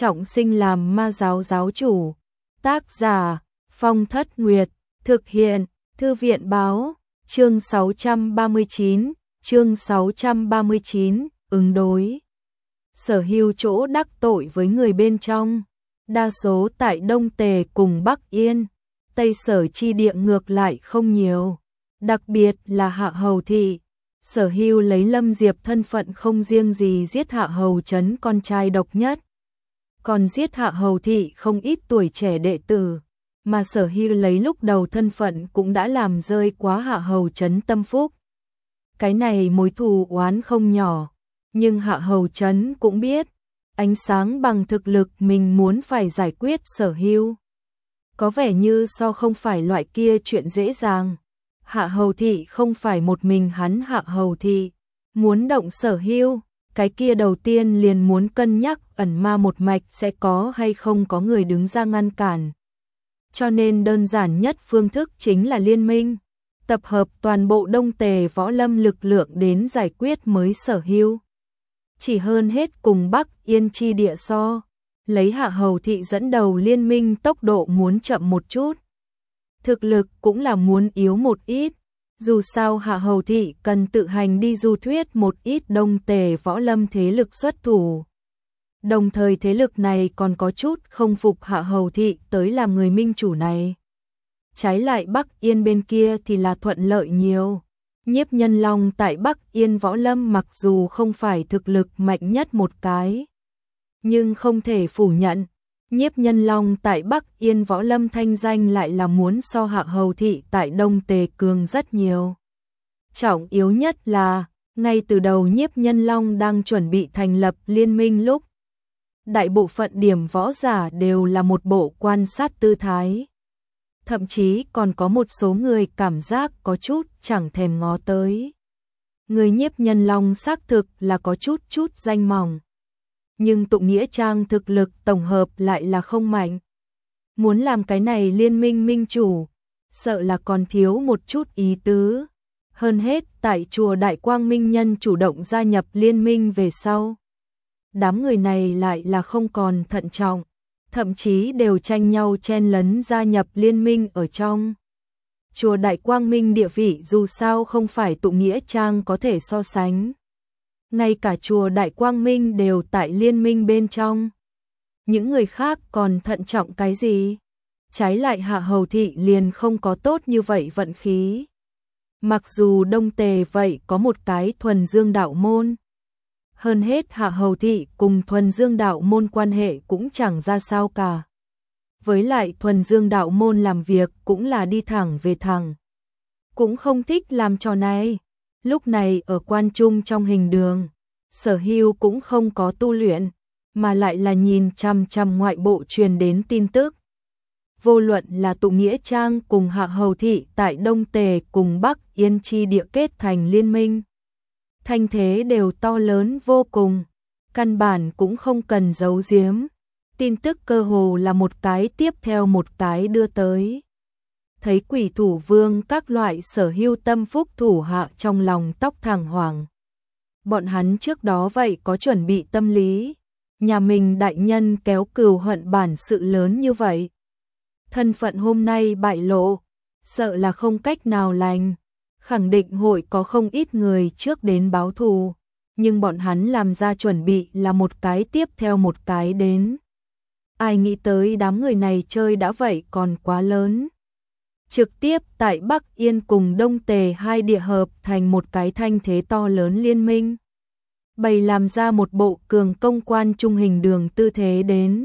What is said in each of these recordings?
trọng sinh làm ma giáo giáo chủ. Tác giả Phong Thất Nguyệt, thực hiện Thư viện Báo. Chương 639, ứng đối. Sở Hưu chỗ đắc tội với người bên trong, đa số tại Đông Tề cùng Bắc Yên, Tây Sở chi địa ngược lại không nhiều, đặc biệt là Hạ Hầu Thị. Sở Hưu lấy Lâm Diệp thân phận không riêng gì giết Hạ Hầu Trấn con trai độc nhất, còn giết Hạ Hầu Thị không ít tuổi trẻ đệ tử, mà Sở Hưu lấy lúc đầu thân phận cũng đã làm rơi quá Hạ Hầu Trấn tâm phúc. Cái này mối thù oán không nhỏ, nhưng Hạ Hầu Trấn cũng biết, ánh sáng bằng thực lực mình muốn phải giải quyết Sở Hưu. Có vẻ như so không phải loại kia chuyện dễ dàng. Hạ Hầu Thị không phải một mình hắn Hạ Hầu Thị, muốn động Sở Hưu, cái kia đầu tiên liền muốn cân nhắc ẩn ma một mạch sẽ có hay không có người đứng ra ngăn cản. Cho nên đơn giản nhất phương thức chính là liên minh, tập hợp toàn bộ Đông Tề võ lâm lực lượng đến giải quyết mới Sở Hưu. Chỉ hơn hết cùng Bắc Yên chi địa so, lấy Hạ Hầu Thị dẫn đầu liên minh tốc độ muốn chậm một chút. Thực lực cũng là muốn yếu một ít, dù sao Hạ Hầu Thị cần tự hành đi du thuyết một ít Đông Tề võ lâm thế lực xuất thủ. Đồng thời thế lực này còn có chút không phục Hạ Hầu Thị tới làm người minh chủ này. Trái lại Bắc Yên bên kia thì là thuận lợi nhiều. Nhiếp Nhân Long tại Bắc Yên võ lâm mặc dù không phải thực lực mạnh nhất một cái, nhưng không thể phủ nhận, Nhiếp Nhân Long tại Bắc Yên võ lâm thanh danh lại là muốn so Hạ Hầu Thị tại Đông Tề cường rất nhiều. Trọng yếu nhất là, ngay từ đầu Nhiếp Nhân Long đang chuẩn bị thành lập liên minh lúc, đại bộ phận điểm võ giả đều là một bộ quan sát tư thái. Thậm chí còn có một số người cảm giác có chút chẳng thèm ngó tới. Người Nhiếp Nhân Long xác thực là có chút danh mỏng, nhưng Tụng Nghĩa Trang thực lực tổng hợp lại là không mạnh. Muốn làm cái này liên minh minh chủ, sợ là còn thiếu một chút ý tứ. Hơn hết tại chùa Đại Quang Minh Nhân chủ động gia nhập liên minh về sau, đám người này lại là không còn thận trọng, thậm chí đều tranh nhau chen lấn gia nhập liên minh ở trong. Chùa Đại Quang Minh địa vị dù sao không phải Tụng Nghĩa Trang có thể so sánh. Ngay cả chùa Đại Quang Minh đều tại liên minh bên trong. Những người khác còn thận trọng cái gì? Trái lại Hạ Hầu Thị liền không có tốt như vậy vận khí. Mặc dù Đông Tề vậy có một cái Thuần Dương đạo môn. Hơn hết Hạ Hầu Thị cùng Thuần Dương đạo môn quan hệ cũng chẳng ra sao cả. Với lại Thuần Dương đạo môn làm việc cũng là đi thẳng về thẳng, cũng không thích làm trò này. Lúc này ở Quan Trung trong hình đường, Sở Hưu cũng không có tu luyện, mà lại là nhìn chằm chằm ngoại bộ truyền đến tin tức. Vô luận là Tụng Nghĩa Trang cùng Hạ Hầu Thị tại Đông Tề cùng Bắc Yên chi địa kết thành liên minh, thanh thế đều to lớn vô cùng, căn bản cũng không cần giấu giếm. Tin tức cơ hồ là một cái tiếp theo một cái đưa tới. Thấy Quỷ Thủ Vương các loại Sở Hưu tâm phúc thủ hạ trong lòng tóc thẳng hoàng. Bọn hắn trước đó vậy có chuẩn bị tâm lý, nhà mình đại nhân kéo cừu hận bản sự lớn như vậy. Thân phận hôm nay bại lộ, sợ là không cách nào lành, khẳng định hội có không ít người trước đến báo thù, nhưng bọn hắn làm ra chuẩn bị là một cái tiếp theo một cái đến. Ai nghĩ tới đám người này chơi đã vậy còn quá lớn. Trực tiếp tại Bắc Yên cùng Đông Tề hai địa hợp thành một cái thanh thế to lớn liên minh. Bày làm ra một bộ cường công Quan Trung hình đường tư thế đến.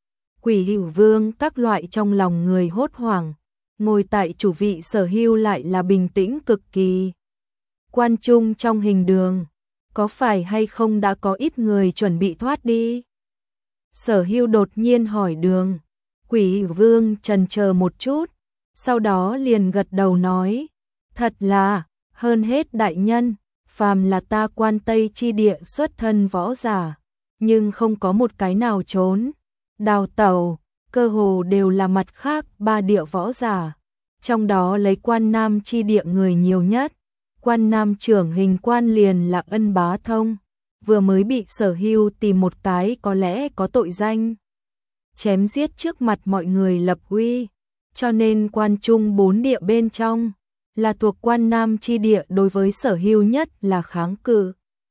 Quỷ Hữu Vương các loại trong lòng người hốt hoảng, ngồi tại chủ vị Sở Hưu lại là bình tĩnh cực kỳ. Quan Trung trong hình đường, có phải hay không đã có ít người chuẩn bị thoát đi? Sở Hưu đột nhiên hỏi đường. Quỷ Hữu Vương chần chờ một chút, sau đó liền gật đầu nói, thật là, hơn hết đại nhân, phàm là ta Quan Tây chi địa xuất thân võ giả, nhưng không có một cái nào trốn, đào tẩu, cơ hồ đều là mặt khác ba địa võ giả, trong đó lấy Quan Nam chi địa người nhiều nhất. Quan Nam trưởng hình quan liền là Ân Bá Thông, vừa mới bị Sở Hưu tìm một cái có lẽ có tội danh, chém giết trước mặt mọi người lập uy, cho nên quan trung 4 địa bên trong, là thuộc quan nam chi địa đối với Sở Hưu nhất là kháng cự.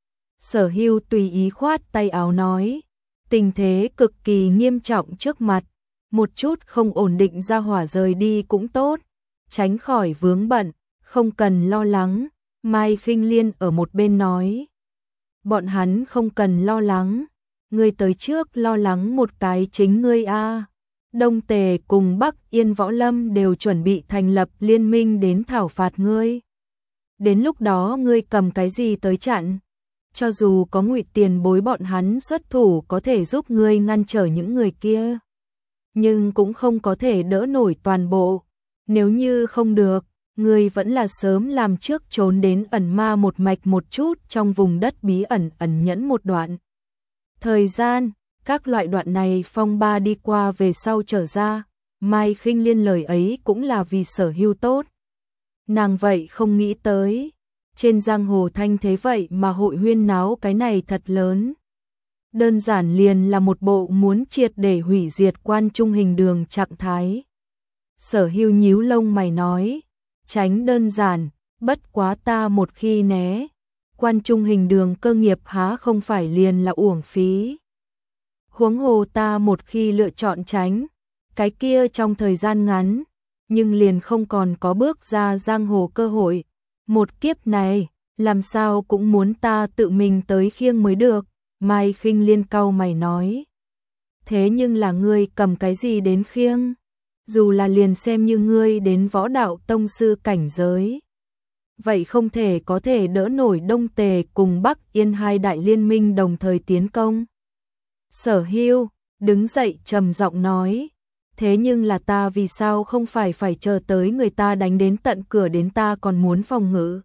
Sở Hưu tùy ý khoát tay áo nói, tình thế cực kỳ nghiêm trọng trước mặt, một chút không ổn định ra hỏa rời đi cũng tốt, tránh khỏi vướng bận, không cần lo lắng. Mai Khinh Liên ở một bên nói, bọn hắn không cần lo lắng, ngươi tới trước lo lắng một cái chính ngươi a. Đông Tề cùng Bắc Yên Võ Lâm đều chuẩn bị thành lập liên minh đến thảo phạt ngươi. Đến lúc đó ngươi cầm cái gì tới chặn? Cho dù có Ngụy Tiền Bối bọn hắn xuất thủ có thể giúp ngươi ngăn trở những người kia, nhưng cũng không có thể đỡ nổi toàn bộ. Nếu như không được, ngươi vẫn là sớm làm trước trốn đến ẩn ma một mạch một chút trong vùng đất bí ẩn ẩn nhẫn một đoạn thời gian. Các loại đoạn này phong ba đi qua về sau trở ra, Mai Khinh Liên lời ấy cũng là vì Sở Hưu tốt. Nàng vậy không nghĩ tới, trên giang hồ thanh thế vậy mà hội huyên náo cái này thật lớn. Đơn giản liền là một bộ muốn triệt để hủy diệt quan trung hình đường trạng thái. Sở Hưu nhíu lông mày nói, tránh đơn giản, bất quá ta một khi né, quan trung hình đường cơ nghiệp há không phải liền là uổng phí. Huống hồ ta một khi lựa chọn tránh, cái kia trong thời gian ngắn, nhưng liền không còn có bước ra giang hồ cơ hội. Một kiếp này, làm sao cũng muốn ta tự mình tới khiêng mới được. Mai Khinh Liên cau mày nói, thế nhưng là ngươi cầm cái gì đến khiêng? Dù là liền xem như ngươi đến võ đạo tông sư cảnh giới, vậy không thể có thể đỡ nổi Đông Tề cùng Bắc Yên hai đại liên minh đồng thời tiến công. Sở Hưu đứng dậy trầm giọng nói, thế nhưng là ta vì sao không phải chờ tới người ta đánh đến tận cửa đến ta còn muốn phòng ngự?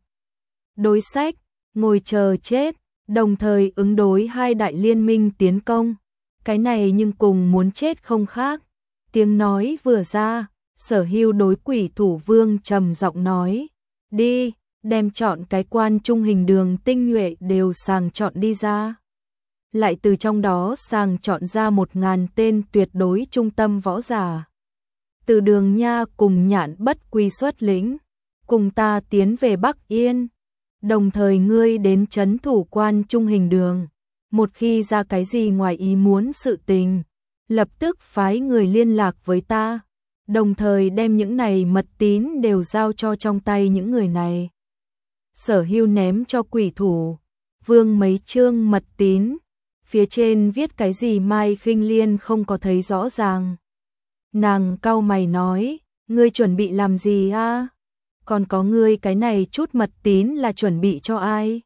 Đối sách, ngồi chờ chết, đồng thời ứng đối hai đại liên minh tiến công, cái này nhưng cùng muốn chết không khác. Tiếng nói vừa ra, Sở Hưu đối Quỷ Thủ Vương trầm giọng nói, đi, đem chọn cái quan trung hình đường tinh nhuệ đều sàng chọn đi ra. Lại từ trong đó sàng chọn ra 1000 tên tuyệt đối trung tâm võ giả. Từ Đường Nha cùng Nhạn Bất Quy xuất lĩnh, cùng ta tiến về Bắc Yên, đồng thời ngươi đến trấn thủ quan trung hình đường. Một khi ra cái gì ngoài ý muốn sự tình, lập tức phái người liên lạc với ta, đồng thời đem những này mật tín đều giao cho trong tay những người này. Sở Hưu ném cho Quỷ Thủ Vương mấy chương mật tín, phía trên viết cái gì Mai Khinh Liên không có thấy rõ ràng. Nàng cau mày nói, ngươi chuẩn bị làm gì a? Còn có ngươi cái này chút mật tín là chuẩn bị cho ai?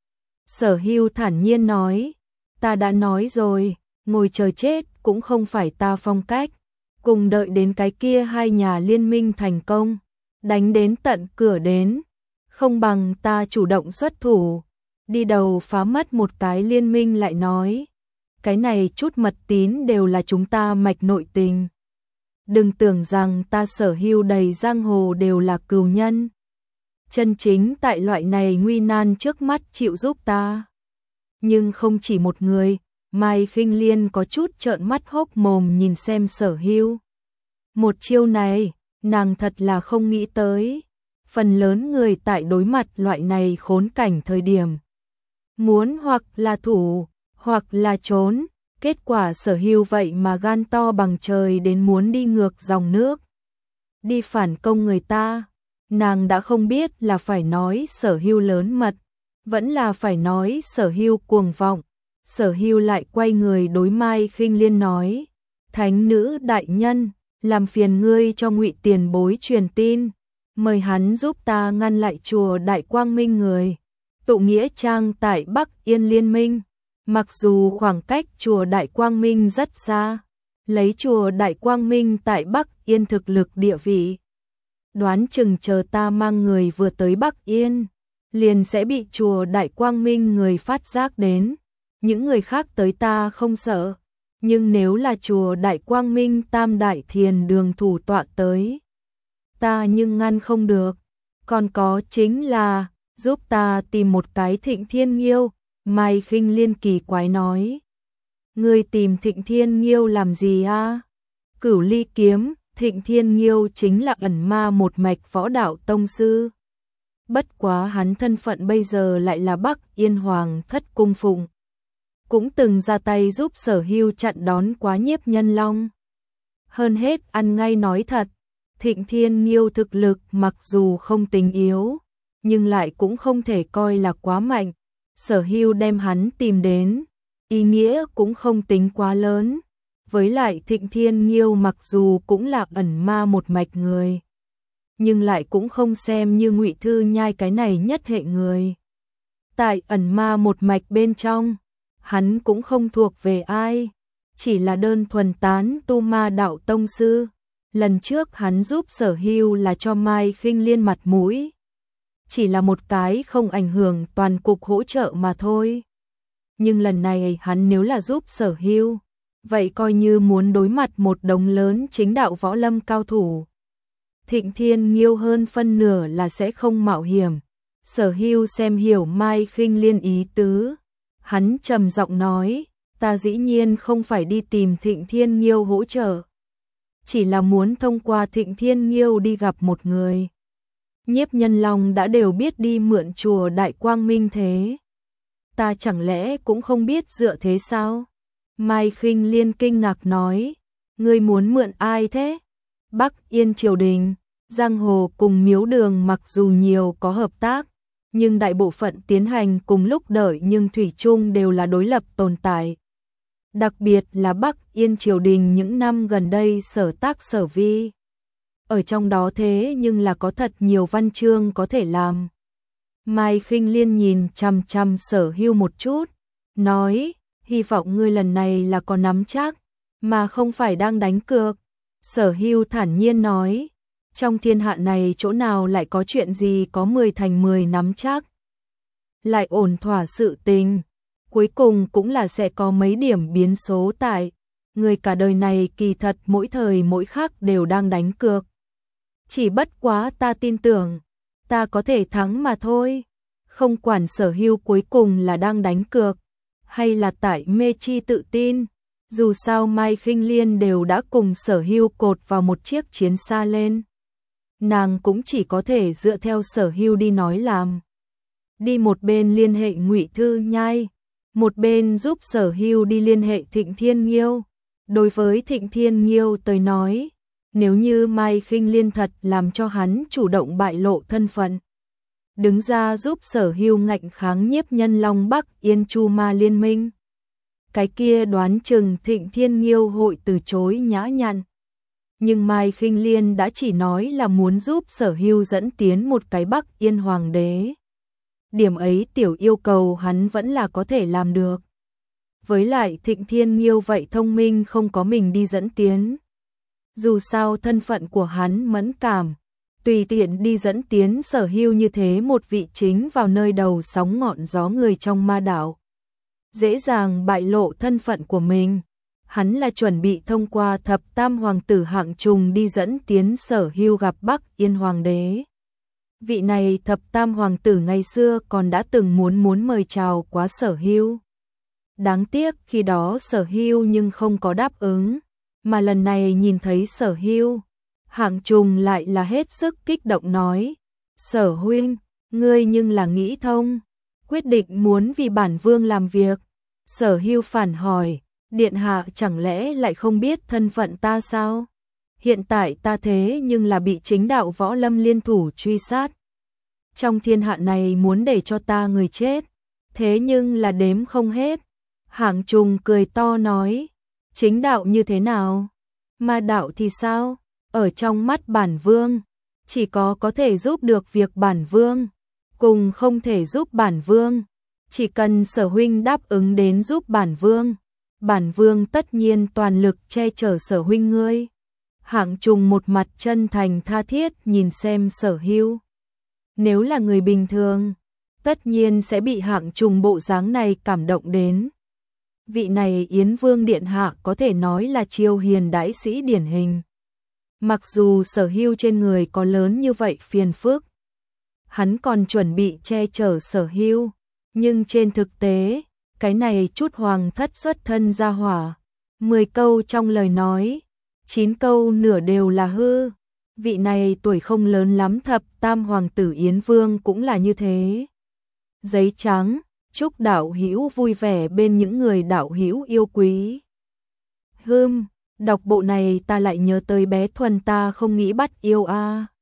Sở Hưu thản nhiên nói, ta đã nói rồi, ngồi chờ chết cũng không phải ta phong cách, cùng đợi đến cái kia hai nhà liên minh thành công, đánh đến tận cửa đến, không bằng ta chủ động xuất thủ, đi đầu phá mất một cái liên minh lại nói, cái này chút mật tín đều là chúng ta mạch nội tình. Đừng tưởng rằng ta Sở Hưu đầy giang hồ đều là cừu nhân. Chân chính tại loại này nguy nan trước mắt chịu giúp ta. Nhưng không chỉ một người, Mai Khinh Liên có chút trợn mắt hốc mồm nhìn xem Sở Hưu. Một chiêu này, nàng thật là không nghĩ tới. Phần lớn người tại đối mặt loại này khốn cảnh thời điểm, muốn hoặc là thủ, hoặc là trốn, kết quả Sở Hưu vậy mà gan to bằng trời đến muốn đi ngược dòng nước, đi phản công người ta. Nàng đã không biết là phải nói Sở Hưu lớn mật, vẫn là phải nói Sở Hưu cuồng vọng. Sở Hưu lại quay người đối Mai Khinh Liên nói, thánh nữ đại nhân, làm phiền ngươi cho Ngụy Tiền Bối truyền tin, mời hắn giúp ta ngăn lại chùa Đại Quang Minh người tụ nghĩa trang tại Bắc Yên liên minh. Mặc dù khoảng cách chùa Đại Quang Minh rất xa, lấy chùa Đại Quang Minh tại Bắc Yên thực lực địa vị, đoán chừng chờ ta mang người vừa tới Bắc Yên, liền sẽ bị chùa Đại Quang Minh người phát giác đến. Những người khác tới ta không sợ, nhưng nếu là chùa Đại Quang Minh Tam Đại Thiền Đường thủ tọa tới, ta nhưng ngăn không được. Còn có chính là giúp ta tìm một cái Thịnh Thiên Nghiêu. Mai Khinh Liên kỳ quái nói, ngươi tìm Thịnh Thiên Nghiêu làm gì a? Cửu Ly kiếm, Thịnh Thiên Nghiêu chính là ẩn ma một mạch võ đạo tông sư. Bất quá hắn thân phận bây giờ lại là Bắc Yên Hoàng thất cung phụng. Cũng từng ra tay giúp Sở Hưu chặn đón quá Nhiếp Nhân Long. Hơn hết ăn ngay nói thật, Thịnh Thiên Nghiêu thực lực mặc dù không tính yếu, nhưng lại cũng không thể coi là quá mạnh. Sở Hưu đem hắn tìm đến, ý nghĩa cũng không tính quá lớn. Với lại Thịnh Thiên Nghiêu mặc dù cũng là ẩn ma một mạch người, nhưng lại cũng không xem như Ngụy Thư Nhai cái này nhất hệ người. Tại ẩn ma một mạch bên trong, hắn cũng không thuộc về ai, chỉ là đơn thuần tán tu ma đạo tông sư. Lần trước hắn giúp Sở Hưu là cho Mai Khinh Liên mặt mũi, chỉ là một cái không ảnh hưởng toàn cục hỗ trợ mà thôi. Nhưng lần này hắn nếu là giúp Sở Hưu, vậy coi như muốn đối mặt một đống lớn chính đạo võ lâm cao thủ. Thịnh Thiên Nghiêu hơn phân nửa là sẽ không mạo hiểm. Sở Hưu xem hiểu Mai Khinh Liên ý tứ, hắn trầm giọng nói, ta dĩ nhiên không phải đi tìm Thịnh Thiên Nghiêu hỗ trợ, chỉ là muốn thông qua Thịnh Thiên Nghiêu đi gặp một người. Nhiếp Nhân Long đã đều biết đi mượn chùa Đại Quang Minh thế, ta chẳng lẽ cũng không biết dựa thế sao? Mai Khinh Liên kinh ngạc nói, ngươi muốn mượn ai thế? Bắc Yên triều đình, giang hồ cùng miếu đường mặc dù nhiều có hợp tác, nhưng đại bộ phận tiến hành cùng lúc đợi nhưng thủy chung đều là đối lập tồn tại. Đặc biệt là Bắc Yên triều đình những năm gần đây sở tác sở vi. Ở trong đó thế nhưng là có thật nhiều văn chương có thể làm. Mai Khinh Liên nhìn chằm chằm Sở Hưu một chút, nói, hy vọng ngươi lần này là có nắm chắc, mà không phải đang đánh cược. Sở Hưu thản nhiên nói, trong thiên hạ này chỗ nào lại có chuyện gì có 10 thành 10 nắm chắc. Lại ổn thỏa sự tình, cuối cùng cũng là sẽ có mấy điểm biến số tại. Người cả đời này kỳ thật mỗi thời mỗi khắc đều đang đánh cược. Chỉ bất quá ta tin tưởng, ta có thể thắng mà thôi. Không quản Sở Hưu cuối cùng là đang đánh cược, hay là tại mê chi tự tin. Dù sao Mai Khinh Liên đều đã cùng Sở Hưu cột vào một chiếc chiến xa lên. Nàng cũng chỉ có thể dựa theo Sở Hưu đi nói làm. Đi một bên liên hệ Ngụy Thư Nhai, một bên giúp Sở Hưu đi liên hệ Thịnh Thiên Nghiêu. Đối với Thịnh Thiên Nghiêu tới nói, nếu như Mai Khinh Liên thật làm cho hắn chủ động bại lộ thân phận, đứng ra giúp Sở Hưu ngạnh kháng Nhiếp Nhân Long Bắc Yên Chu Ma liên minh, cái kia đoán chừng Thịnh Thiên Nghiêu hội từ chối nhã nhặn. Nhưng Mai Khinh Liên đã chỉ nói là muốn giúp Sở Hưu dẫn tiến một cái Bắc Yên Hoàng đế. Điểm ấy tiểu yêu cầu hắn vẫn là có thể làm được. Với lại Thịnh Thiên Nghiêu vậy thông minh không có mình đi dẫn tiến. Dù sao thân phận của hắn mẫn cảm, tùy tiện đi dẫn tiến Sở Hưu như thế một vị chính vào nơi đầu sóng ngọn gió người trong ma đạo, dễ dàng bại lộ thân phận của mình. Hắn là chuẩn bị thông qua thập tam hoàng tử Hạng Trùng đi dẫn tiến Sở Hưu gặp Bắc Yên Hoàng đế. Vị này thập tam hoàng tử ngày xưa còn đã từng muốn mời chào quá Sở Hưu. Đáng tiếc khi đó Sở Hưu nhưng không có đáp ứng, mà lần này nhìn thấy Sở Hưu, Hạng Trùng lại là hết sức kích động nói, Sở huynh, ngươi nhưng là nghĩ thông, quyết định muốn vì bản vương làm việc. Sở Hưu phản hỏi, điện hạ chẳng lẽ lại không biết thân phận ta sao? Hiện tại ta thế nhưng là bị chính đạo võ lâm liên thủ truy sát. Trong thiên hạ này muốn để cho ta người chết, thế nhưng là đếm không hết. Hạng Trùng cười to nói, chính đạo như thế nào? Ma đạo thì sao? Ở trong mắt bản vương, chỉ có thể giúp được việc bản vương, cùng không thể giúp bản vương. Chỉ cần Sở huynh đáp ứng đến giúp bản vương tất nhiên toàn lực che chở Sở huynh ngươi. Hạng Trùng một mặt chân thành tha thiết nhìn xem Sở Hưu. Nếu là người bình thường, tất nhiên sẽ bị Hạng Trùng bộ dáng này cảm động đến. Vị này Yến Vương điện hạ có thể nói là triều hiền đại sĩ điển hình. Mặc dù Sở Hưu trên người có lớn như vậy phiền phức, hắn còn chuẩn bị che chở Sở Hưu, nhưng trên thực tế, cái này chút hoàng thất xuất thân gia hỏa, 10 câu trong lời nói, 9 câu nửa đều là hư. Vị này tuổi không lớn lắm, thập tam hoàng tử Yến Vương cũng là như thế. Giấy trắng, chúc đạo hữu vui vẻ bên những người đạo hữu yêu quý. Đọc bộ này ta lại nhớ tới bé Thuần, ta không nghĩ bắt yêu a.